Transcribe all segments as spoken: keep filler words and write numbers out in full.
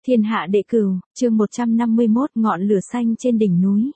Thiên hạ đệ cửu, chương một trăm năm mươi mốt, ngọn lửa xanh trên đỉnh núi.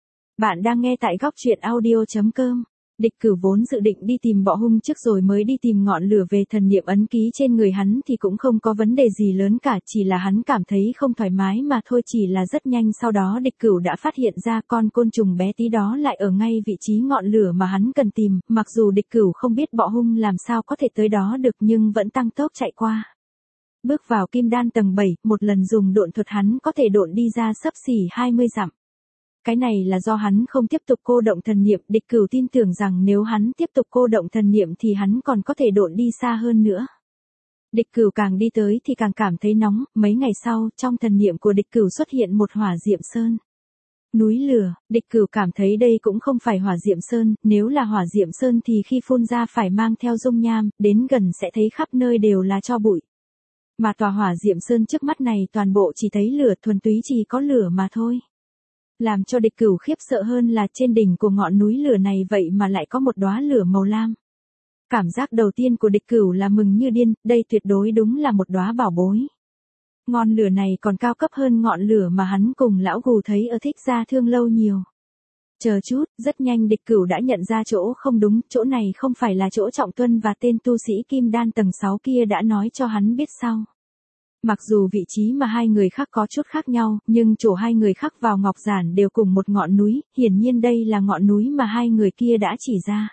Bạn đang nghe tại góc truyện audio.com. Địch Cửu vốn dự định đi tìm Bọ Hung trước rồi mới đi tìm ngọn lửa về thần niệm ấn ký trên người hắn thì cũng không có vấn đề gì lớn cả, chỉ là hắn cảm thấy không thoải mái mà thôi. Chỉ là rất nhanh sau đó Địch Cửu đã phát hiện ra con côn trùng bé tí đó lại ở ngay vị trí ngọn lửa mà hắn cần tìm, mặc dù Địch Cửu không biết Bọ Hung làm sao có thể tới đó được nhưng vẫn tăng tốc chạy qua. Bước vào kim đan tầng bảy, một lần dùng độn thuật hắn có thể độn đi ra xấp xỉ hai mươi dặm. Cái này là do hắn không tiếp tục cô động thần niệm. Địch Cửu tin tưởng rằng nếu hắn tiếp tục cô động thần niệm thì hắn còn có thể độn đi xa hơn nữa. Địch Cửu càng đi tới thì càng cảm thấy nóng, mấy ngày sau, trong thần niệm của Địch Cửu xuất hiện một hỏa diệm sơn. Núi lửa, Địch Cửu cảm thấy đây cũng không phải hỏa diệm sơn, nếu là hỏa diệm sơn thì khi phun ra phải mang theo dung nham, đến gần sẽ thấy khắp nơi đều là tro bụi. Mà tòa hỏa diệm sơn trước mắt này toàn bộ chỉ thấy lửa, thuần túy chỉ có lửa mà thôi. Làm cho Địch Cửu khiếp sợ hơn là trên đỉnh của ngọn núi lửa này vậy mà lại có một đóa lửa màu lam. Cảm giác đầu tiên của Địch Cửu là mừng như điên, đây tuyệt đối đúng là một đóa bảo bối. Ngọn lửa này còn cao cấp hơn ngọn lửa mà hắn cùng lão gù thấy ở Thích Gia Thương Lâu nhiều. Chờ chút, rất nhanh Địch Cửu đã nhận ra chỗ không đúng, chỗ này không phải là chỗ Trọng Tuân và tên tu sĩ kim đan tầng sáu kia đã nói cho hắn biết sau. Mặc dù vị trí mà hai người khác có chút khác nhau, nhưng chỗ hai người khác vào ngọc giản đều cùng một ngọn núi, hiển nhiên đây là ngọn núi mà hai người kia đã chỉ ra.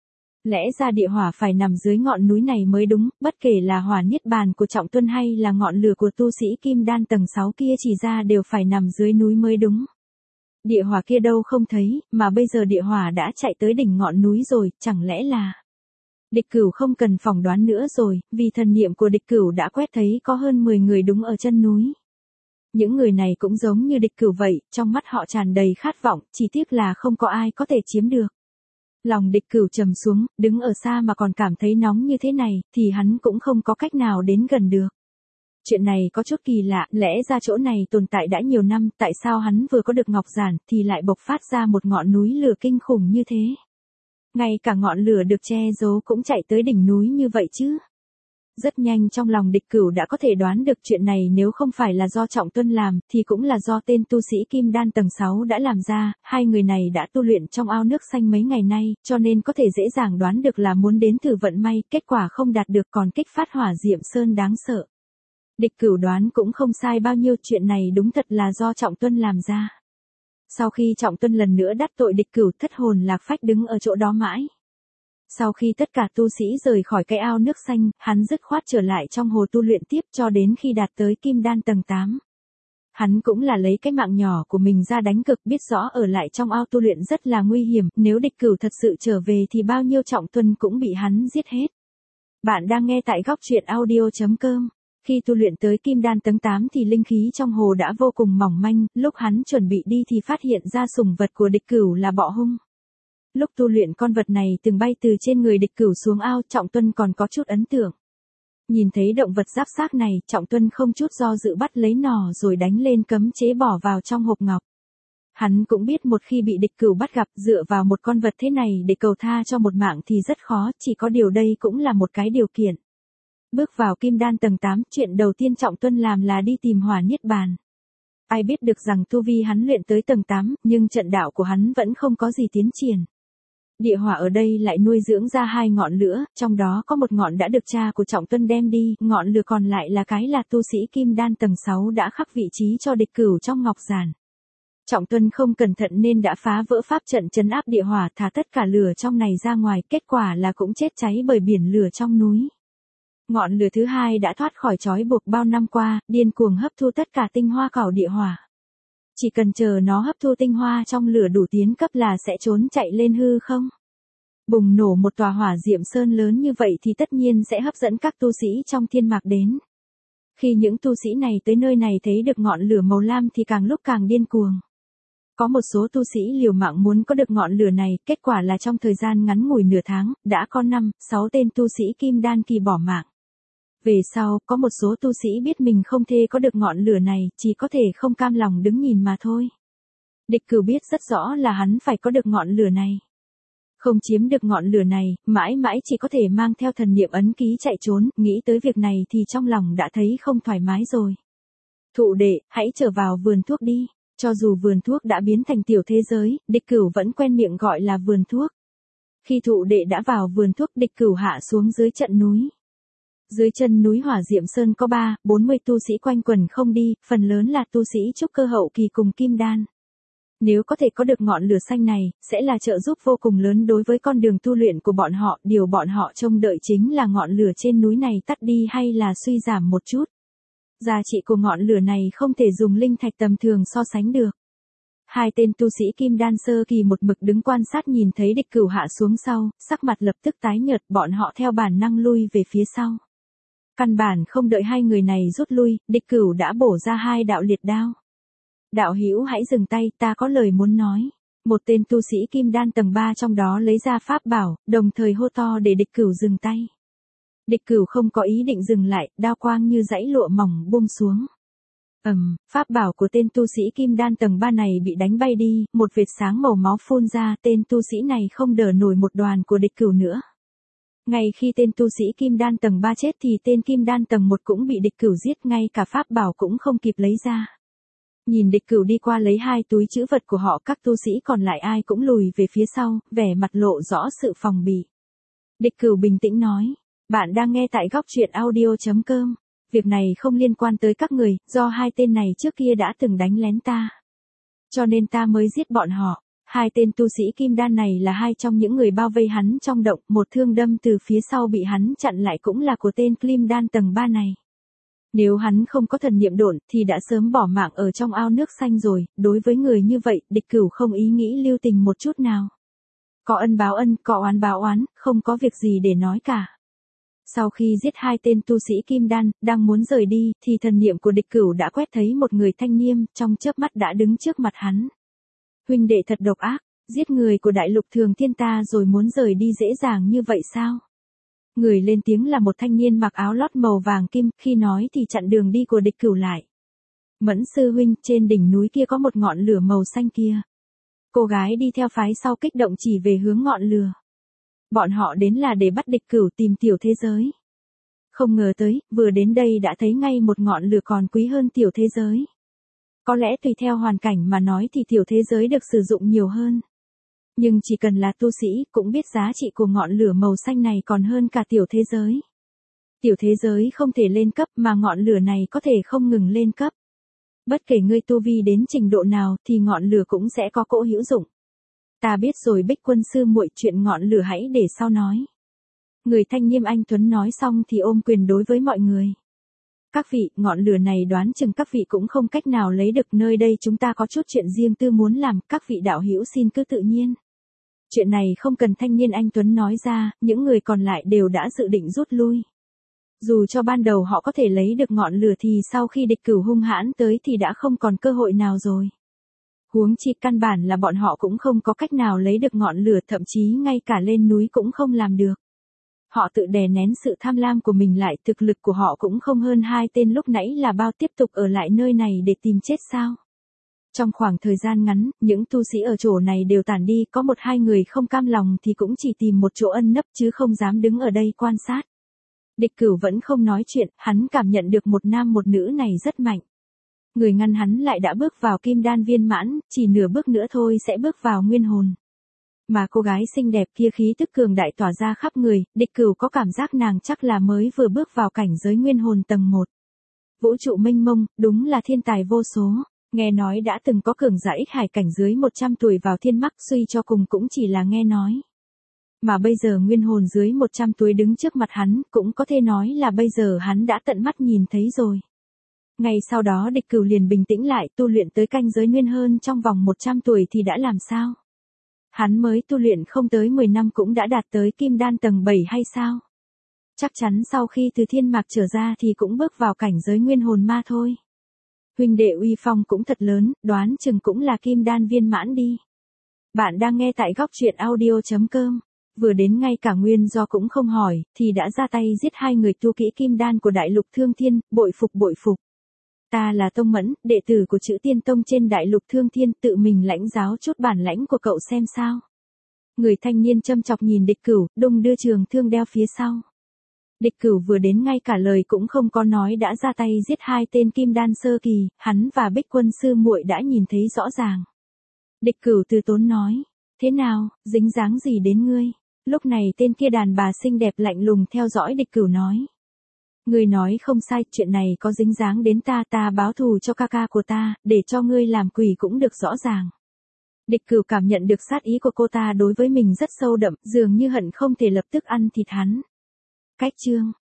Lẽ ra địa hỏa phải nằm dưới ngọn núi này mới đúng, bất kể là hỏa niết bàn của Trọng Tuân hay là ngọn lửa của tu sĩ kim đan tầng sáu kia chỉ ra đều phải nằm dưới núi mới đúng. Địa hỏa kia đâu không thấy, mà bây giờ địa hỏa đã chạy tới đỉnh ngọn núi rồi, chẳng lẽ là... Địch Cửu không cần phỏng đoán nữa rồi, vì thần niệm của Địch Cửu đã quét thấy có hơn mười người đúng ở chân núi. Những người này cũng giống như Địch Cửu vậy, trong mắt họ tràn đầy khát vọng, chỉ tiếc là không có ai có thể chiếm được. Lòng Địch Cửu trầm xuống, đứng ở xa mà còn cảm thấy nóng như thế này, thì hắn cũng không có cách nào đến gần được. Chuyện này có chút kỳ lạ, lẽ ra chỗ này tồn tại đã nhiều năm, tại sao hắn vừa có được ngọc giản thì lại bộc phát ra một ngọn núi lửa kinh khủng như thế? Ngay cả ngọn lửa được che giấu cũng chạy tới đỉnh núi như vậy chứ. Rất nhanh trong lòng Địch Cửu đã có thể đoán được chuyện này nếu không phải là do Trọng Tuân làm, thì cũng là do tên tu sĩ kim đan tầng sáu đã làm ra. Hai người này đã tu luyện trong ao nước xanh mấy ngày nay, cho nên có thể dễ dàng đoán được là muốn đến thử vận may, kết quả không đạt được còn kích phát hỏa diệm sơn đáng sợ. Địch Cửu đoán cũng không sai bao nhiêu, chuyện này đúng thật là do Trọng Tuân làm ra. Sau khi Trọng Tuân lần nữa đắc tội Địch Cửu, thất hồn lạc phách đứng ở chỗ đó mãi. Sau khi tất cả tu sĩ rời khỏi cái ao nước xanh, hắn dứt khoát trở lại trong hồ tu luyện tiếp cho đến khi đạt tới kim đan tầng tám. Hắn cũng là lấy cái mạng nhỏ của mình ra đánh cực, biết rõ ở lại trong ao tu luyện rất là nguy hiểm, nếu Địch Cửu thật sự trở về thì bao nhiêu Trọng Tuân cũng bị hắn giết hết. Bạn đang nghe tại góc truyện audio.com. Khi tu luyện tới kim đan tầng tám thì linh khí trong hồ đã vô cùng mỏng manh, lúc hắn chuẩn bị đi thì phát hiện ra sủng vật của Địch Cửu là Bọ Hung. Lúc tu luyện con vật này từng bay từ trên người Địch Cửu xuống ao, Trọng Tuân còn có chút ấn tượng. Nhìn thấy động vật giáp xác này, Trọng Tuân không chút do dự bắt lấy nỏ rồi đánh lên cấm chế bỏ vào trong hộp ngọc. Hắn cũng biết một khi bị Địch Cửu bắt gặp, dựa vào một con vật thế này để cầu tha cho một mạng thì rất khó, chỉ có điều đây cũng là một cái điều kiện. Bước vào kim đan tầng tám, chuyện đầu tiên Trọng Tuân làm là đi tìm hỏa niết bàn. Ai biết được rằng tu vi hắn luyện tới tầng tám, nhưng trận đạo của hắn vẫn không có gì tiến triển. Địa hỏa ở đây lại nuôi dưỡng ra hai ngọn lửa, trong đó có một ngọn đã được cha của Trọng Tuân đem đi, ngọn lửa còn lại là cái là tu sĩ kim đan tầng sáu đã khắc vị trí cho Địch Cửu trong ngọc giản. Trọng Tuân không cẩn thận nên đã phá vỡ pháp trận trấn áp địa hỏa, thả tất cả lửa trong này ra ngoài, kết quả là cũng chết cháy bởi biển lửa trong núi. Ngọn lửa thứ hai đã thoát khỏi trói buộc bao năm qua, điên cuồng hấp thu tất cả tinh hoa cảo địa hỏa. Chỉ cần chờ nó hấp thu tinh hoa trong lửa đủ tiến cấp là sẽ trốn chạy lên hư không. Bùng nổ một tòa hỏa diệm sơn lớn như vậy thì tất nhiên sẽ hấp dẫn các tu sĩ trong thiên mạc đến. Khi những tu sĩ này tới nơi này thấy được ngọn lửa màu lam thì càng lúc càng điên cuồng. Có một số tu sĩ liều mạng muốn có được ngọn lửa này, kết quả là trong thời gian ngắn ngủi nửa tháng, đã có năm, sáu tên tu sĩ kim đan kỳ bỏ mạng. Về sau, có một số tu sĩ biết mình không thể có được ngọn lửa này, chỉ có thể không cam lòng đứng nhìn mà thôi. Địch Cửu biết rất rõ là hắn phải có được ngọn lửa này. Không chiếm được ngọn lửa này, mãi mãi chỉ có thể mang theo thần niệm ấn ký chạy trốn, nghĩ tới việc này thì trong lòng đã thấy không thoải mái rồi. Thụ đệ, hãy trở vào vườn thuốc đi. Cho dù vườn thuốc đã biến thành tiểu thế giới, địch cửu vẫn quen miệng gọi là vườn thuốc. Khi thụ đệ đã vào vườn thuốc, địch cửu hạ xuống dưới trận núi. Dưới chân núi Hỏa Diệm Sơn có ba, bốn mươi tu sĩ quanh quẩn không đi, phần lớn là tu sĩ trúc cơ hậu kỳ cùng kim đan. Nếu có thể có được ngọn lửa xanh này, sẽ là trợ giúp vô cùng lớn đối với con đường tu luyện của bọn họ, điều bọn họ trông đợi chính là ngọn lửa trên núi này tắt đi hay là suy giảm một chút. Giá trị của ngọn lửa này không thể dùng linh thạch tầm thường so sánh được. Hai tên tu sĩ kim đan sơ kỳ một mực đứng quan sát nhìn thấy địch cửu hạ xuống sau, sắc mặt lập tức tái nhợt, bọn họ theo bản năng lui về phía sau. Căn bản không đợi hai người này rút lui, địch cửu đã bổ ra hai đạo liệt đao. Đạo hữu hãy dừng tay, ta có lời muốn nói. Một tên tu sĩ kim đan tầng ba trong đó lấy ra pháp bảo, đồng thời hô to để địch cửu dừng tay. Địch cửu không có ý định dừng lại, đao quang như dãy lụa mỏng buông xuống. Ầm, um, pháp bảo của tên tu sĩ kim đan tầng ba này bị đánh bay đi, một vệt sáng màu máu phun ra, tên tu sĩ này không đỡ nổi một đòn của địch cửu nữa. Ngay khi tên tu sĩ kim đan tầng ba chết thì tên kim đan tầng một cũng bị địch cửu giết, ngay cả pháp bảo cũng không kịp lấy ra. Nhìn địch cửu đi qua lấy hai túi trữ vật của họ, các tu sĩ còn lại ai cũng lùi về phía sau, vẻ mặt lộ rõ sự phòng bị. Địch cửu bình tĩnh nói, bạn đang nghe tại góc truyện audio chấm com. Việc này không liên quan tới các người, do hai tên này trước kia đã từng đánh lén ta. Cho nên ta mới giết bọn họ. Hai tên tu sĩ kim đan này là hai trong những người bao vây hắn trong động, một thương đâm từ phía sau bị hắn chặn lại cũng là của tên kim đan tầng ba này. Nếu hắn không có thần niệm độn thì đã sớm bỏ mạng ở trong ao nước xanh rồi, đối với người như vậy, địch cửu không ý nghĩ lưu tình một chút nào. Có ân báo ân, có oán báo oán, không có việc gì để nói cả. Sau khi giết hai tên tu sĩ kim đan, đang muốn rời đi, thì thần niệm của địch cửu đã quét thấy một người thanh niên, trong chớp mắt đã đứng trước mặt hắn. Huynh đệ thật độc ác, giết người của đại lục thường thiên ta rồi muốn rời đi dễ dàng như vậy sao? Người lên tiếng là một thanh niên mặc áo lót màu vàng kim, khi nói thì chặn đường đi của địch cửu lại. Mẫn sư huynh, trên đỉnh núi kia có một ngọn lửa màu xanh kia. Cô gái đi theo phái sau kích động chỉ về hướng ngọn lửa. Bọn họ đến là để bắt địch cửu tìm tiểu thế giới. Không ngờ tới, vừa đến đây đã thấy ngay một ngọn lửa còn quý hơn tiểu thế giới. Có lẽ tùy theo hoàn cảnh mà nói thì tiểu thế giới được sử dụng nhiều hơn. Nhưng chỉ cần là tu sĩ cũng biết giá trị của ngọn lửa màu xanh này còn hơn cả tiểu thế giới. Tiểu thế giới không thể lên cấp mà ngọn lửa này có thể không ngừng lên cấp. Bất kể ngươi tu vi đến trình độ nào thì ngọn lửa cũng sẽ có cỗ hữu dụng. Ta biết rồi Bích Quân sư muội, chuyện ngọn lửa hãy để sau nói. Người thanh niên anh tuấn nói xong thì ôm quyền đối với mọi người. Các vị, ngọn lửa này đoán chừng các vị cũng không cách nào lấy được, nơi đây chúng ta có chút chuyện riêng tư muốn làm, các vị đạo hữu xin cứ tự nhiên. Chuyện này không cần thanh niên anh tuấn nói ra, những người còn lại đều đã dự định rút lui. Dù cho ban đầu họ có thể lấy được ngọn lửa thì sau khi địch cửu hung hãn tới thì đã không còn cơ hội nào rồi. Huống chi căn bản là bọn họ cũng không có cách nào lấy được ngọn lửa, thậm chí ngay cả lên núi cũng không làm được. Họ tự đè nén sự tham lam của mình lại, thực lực của họ cũng không hơn hai tên lúc nãy là bao, tiếp tục ở lại nơi này để tìm chết sao. Trong khoảng thời gian ngắn, những tu sĩ ở chỗ này đều tản đi, có một hai người không cam lòng thì cũng chỉ tìm một chỗ ẩn nấp chứ không dám đứng ở đây quan sát. Địch cửu vẫn không nói chuyện, hắn cảm nhận được một nam một nữ này rất mạnh. Người ngăn hắn lại đã bước vào kim đan viên mãn, chỉ nửa bước nữa thôi sẽ bước vào nguyên hồn. Mà cô gái xinh đẹp kia khí tức cường đại tỏa ra khắp người, địch cửu có cảm giác nàng chắc là mới vừa bước vào cảnh giới nguyên hồn tầng một. Vũ trụ mênh mông, đúng là thiên tài vô số, nghe nói đã từng có cường giả ích hải cảnh dưới một trăm tuổi vào thiên mắc, suy cho cùng cũng chỉ là nghe nói. Mà bây giờ nguyên hồn dưới một trăm tuổi đứng trước mặt hắn, cũng có thể nói là bây giờ hắn đã tận mắt nhìn thấy rồi. Ngay sau đó địch cửu liền bình tĩnh lại, tu luyện tới canh giới nguyên hơn trong vòng một trăm tuổi thì đã làm sao? Hắn mới tu luyện không tới mười năm cũng đã đạt tới kim đan tầng bảy hay sao? Chắc chắn sau khi từ thiên mạc trở ra thì cũng bước vào cảnh giới nguyên hồn ma thôi. Huynh đệ uy phong cũng thật lớn, đoán chừng cũng là kim đan viên mãn đi. Bạn đang nghe tại góc truyện audio chấm com. Vừa đến ngay cả nguyên do cũng không hỏi, thì đã ra tay giết hai người tu kỹ kim đan của đại lục Thương Thiên, bội phục bội phục. Ta là Tông Mẫn, đệ tử của Chữ Tiên Tông trên đại lục Thương Thiên, tự mình lãnh giáo chút bản lãnh của cậu xem sao. Người thanh niên châm chọc nhìn địch cửu, đung đưa trường thương đeo phía sau. Địch Cửu vừa đến ngay cả lời cũng không có nói đã ra tay giết hai tên kim đan sơ kỳ, hắn và Bích Quân sư muội đã nhìn thấy rõ ràng. Địch Cửu từ tốn nói, thế nào, dính dáng gì đến ngươi? Lúc này tên kia đàn bà xinh đẹp lạnh lùng theo dõi Địch Cửu nói. Ngươi nói không sai, chuyện này có dính dáng đến ta, ta báo thù cho ca ca của ta, để cho ngươi làm quỷ cũng được rõ ràng. Địch Cửu cảm nhận được sát ý của cô ta đối với mình rất sâu đậm, dường như hận không thể lập tức ăn thịt hắn. Cách chương